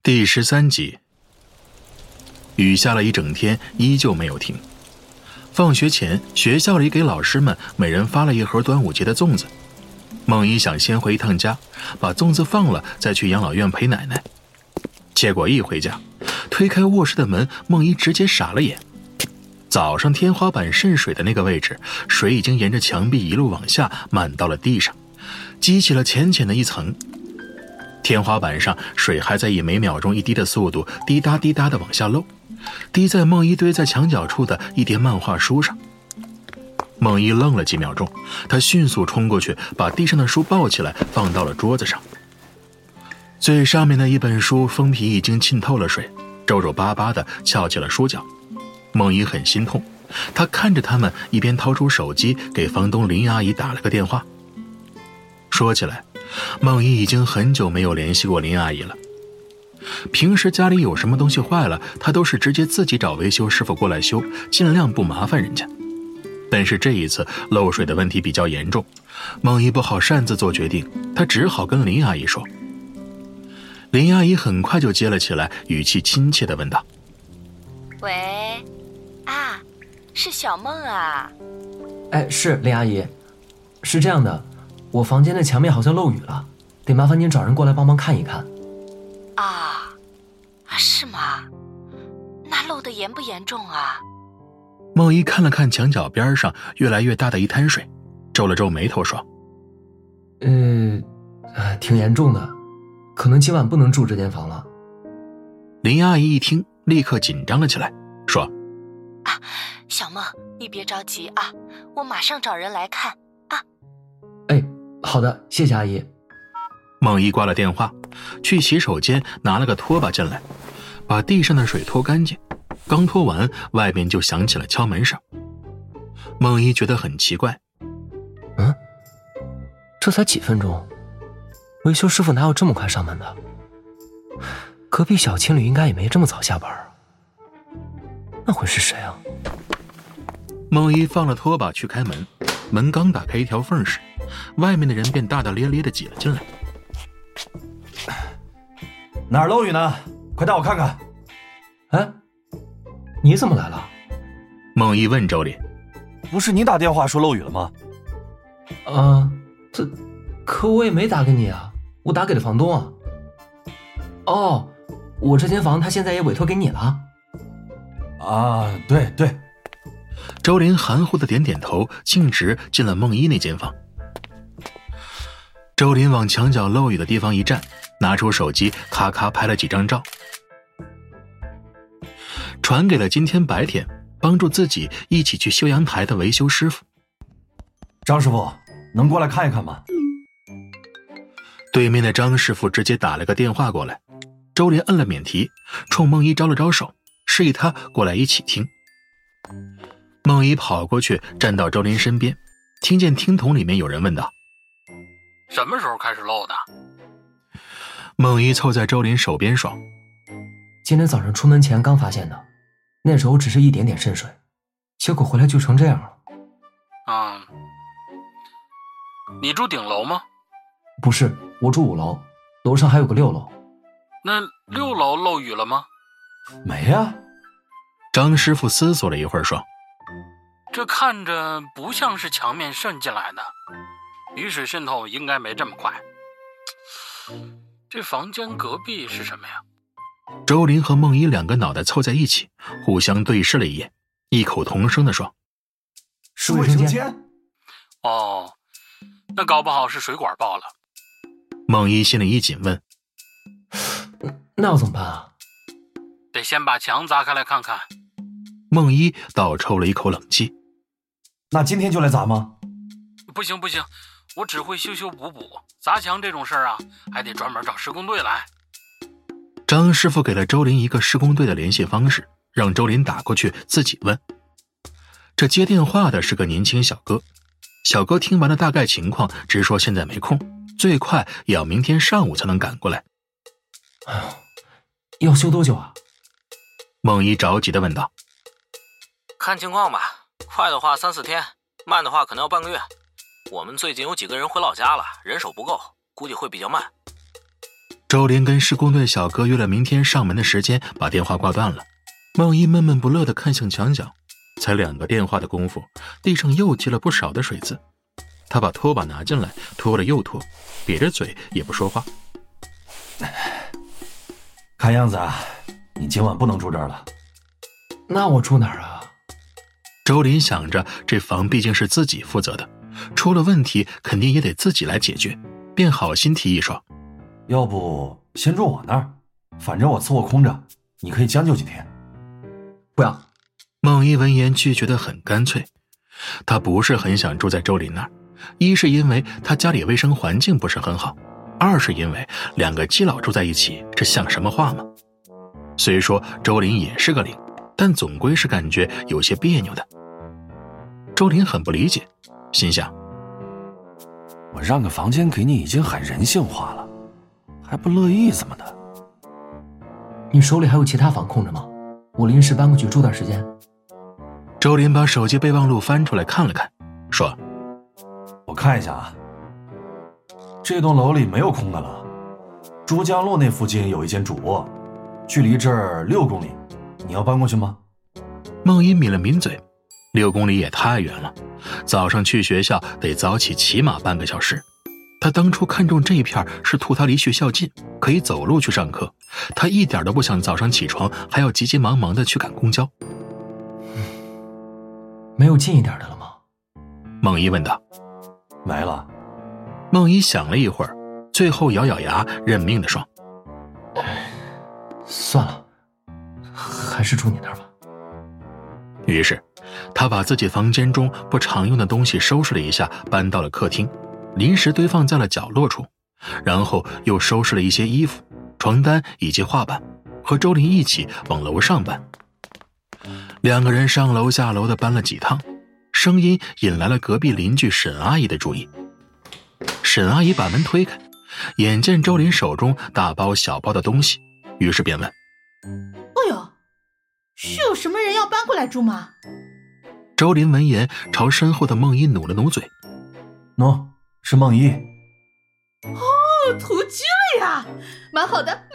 第13集。雨下了一整天，依旧没有停。放学前，学校里给老师们每人发了一盒端午节的粽子。梦一想先回一趟家，把粽子放了，再去养老院陪奶奶。结果一回家，推开卧室的门，梦一直接傻了眼。早上天花板渗水的那个位置，水已经沿着墙壁一路往下漫到了地上，积起了浅浅的一层。天花板上水还在以每秒钟一滴的速度滴答滴答地往下漏，滴在梦一堆在墙角处的一叠漫画书上。梦一愣了几秒钟，他迅速冲过去，把地上的书抱起来放到了桌子上。最上面的一本书封皮已经浸透了水，皱皱巴巴地翘起了书角。梦一很心痛，他看着他们，一边掏出手机给房东林阿姨打了个电话。说起来，梦一已经很久没有联系过林阿姨了。平时家里有什么东西坏了，她都是直接自己找维修师傅过来修，尽量不麻烦人家。但是这一次漏水的问题比较严重，梦一不好擅自做决定，她只好跟林阿姨说。林阿姨很快就接了起来，语气亲切地问道： 喂，是小梦啊。 是林阿姨，是这样的，我房间的墙面好像漏雨了，得麻烦您找人过来帮忙看一看。 是吗？那漏得严不严重啊？ 梦一看了看墙角边上越来越大的一滩水，皱了皱眉头说： 挺严重的，可能今晚不能住这间房了。 林阿姨一听立刻紧张了起来，说： 小梦，你别着急啊，我马上找人来看啊。 好的，谢谢阿姨。 梦一挂了电话，去洗手间拿了个拖把进来，把地上的水拖干净。刚拖完，外面就响起了敲门声。梦一觉得很奇怪， 这才几分钟，维修师傅哪有这么快上门的？隔壁小情侣应该也没这么早下班啊。那会是谁啊？ 梦一放了拖把去开门，门刚打开一条缝时，外面的人便大大咧咧地挤了进来。 哪儿漏雨呢？快带我看看。 你怎么来了？ 梦一问周林。 不是你打电话说漏雨了吗？ 可我也没打给你啊，我打给了房东啊。我这间房他现在也委托给你了。 对。 周林含糊地点点头，径直进了梦一那间房。周林往墙角漏雨的地方一站，拿出手机咔咔拍了几张照，传给了今天白天帮助自己一起去修阳台的维修师傅。 张师傅，能过来看一看吗？ 对面的张师傅直接打了个电话过来，周林摁了免提，冲梦一招了招手，示意他过来一起听。梦一跑过去站到周林身边，听见听筒里面有人问道： 什么时候开始漏的？ 梦一凑在周林手边说： 今天早上出门前刚发现的，那时候只是一点点渗水，结果回来就成这样了。 你住顶楼吗？ 不是，我住5楼，楼上还有个6楼。 那6楼漏雨了吗？ 没啊。 张师傅思索了一会儿说： 这看着不像是墙面渗进来的，雨水渗透应该没这么快。这房间隔壁是什么呀？ 周林和梦一两个脑袋凑在一起，互相对视了一眼，异口同声地说： 是卫生间。 那搞不好是水管爆了。 梦一心里一紧，问： 那要怎么办啊？ 得先把墙砸开来看看。 梦一倒抽了一口冷气。 那今天就来砸吗？ 不行，我只会修修补补，砸墙这种事儿啊，还得专门找施工队来。 张师傅给了周林一个施工队的联系方式，让周林打过去自己问。这接电话的是个年轻小哥，小哥听完了大概情况，直说现在没空，最快也要明天上午才能赶过来。 要修多久啊？ 梦一着急地问道。 看情况吧，快的话3-4天，慢的话可能要半个月。我们最近有几个人回老家了，人手不够，估计会比较慢。 周林跟施工队小哥约了明天上门的时间，把电话挂断了。孟一闷闷不乐地看向墙角，才2个电话的功夫，地上又积了不少的水渍。他把拖把拿进来，拖了又拖，瘪着嘴也不说话。 看样子啊，你今晚不能住这儿了。 那我住哪儿啊？ 周林想着，这房毕竟是自己负责的，出了问题肯定也得自己来解决，便好心提议说： 要不先住我那儿，反正我伺候空着，你可以将就几天。 不要。 孟一闻言拒绝得很干脆，他不是很想住在周林那儿，一是因为他家里卫生环境不是很好，二是因为2个基佬住在一起，这像什么话吗？虽说周林也是个零，但总归是感觉有些别扭的。周林很不理解，心想： 我让个房间给你已经很人性化了，还不乐意怎么的？ 你手里还有其他房空着吗？我临时搬过去住段时间。 周林把手机备忘录翻出来看了看，说： 我看一下啊，这栋楼里没有空的了。珠江路那附近有一间主卧，距离这儿6公里，你要搬过去吗？ 孟一抿了抿嘴，6公里也太远了，早上去学校得早起起码半个小时。他当初看中这一片是图他离学校近，可以走路去上课，他一点都不想早上起床还要急急忙忙的去赶公交。 没有近一点的了吗？ 孟一问道。 没了。 孟一想了一会儿，最后咬咬牙认命的说： 算了，还是住你那儿吧。 于是他把自己房间中不常用的东西收拾了一下，搬到了客厅，临时堆放在了角落处，然后又收拾了一些衣服、床单以及画板，和周林一起往楼上搬。2个人上楼下楼的搬了几趟，声音引来了隔壁邻居沈阿姨的注意。沈阿姨把门推开，眼见周林手中大包小包的东西，于是便问： 哎呦，是有什么人要搬过来住吗？ 周林闻言朝身后的孟一努了努嘴： 喏，是孟一。 哦，突击了呀，蛮好的，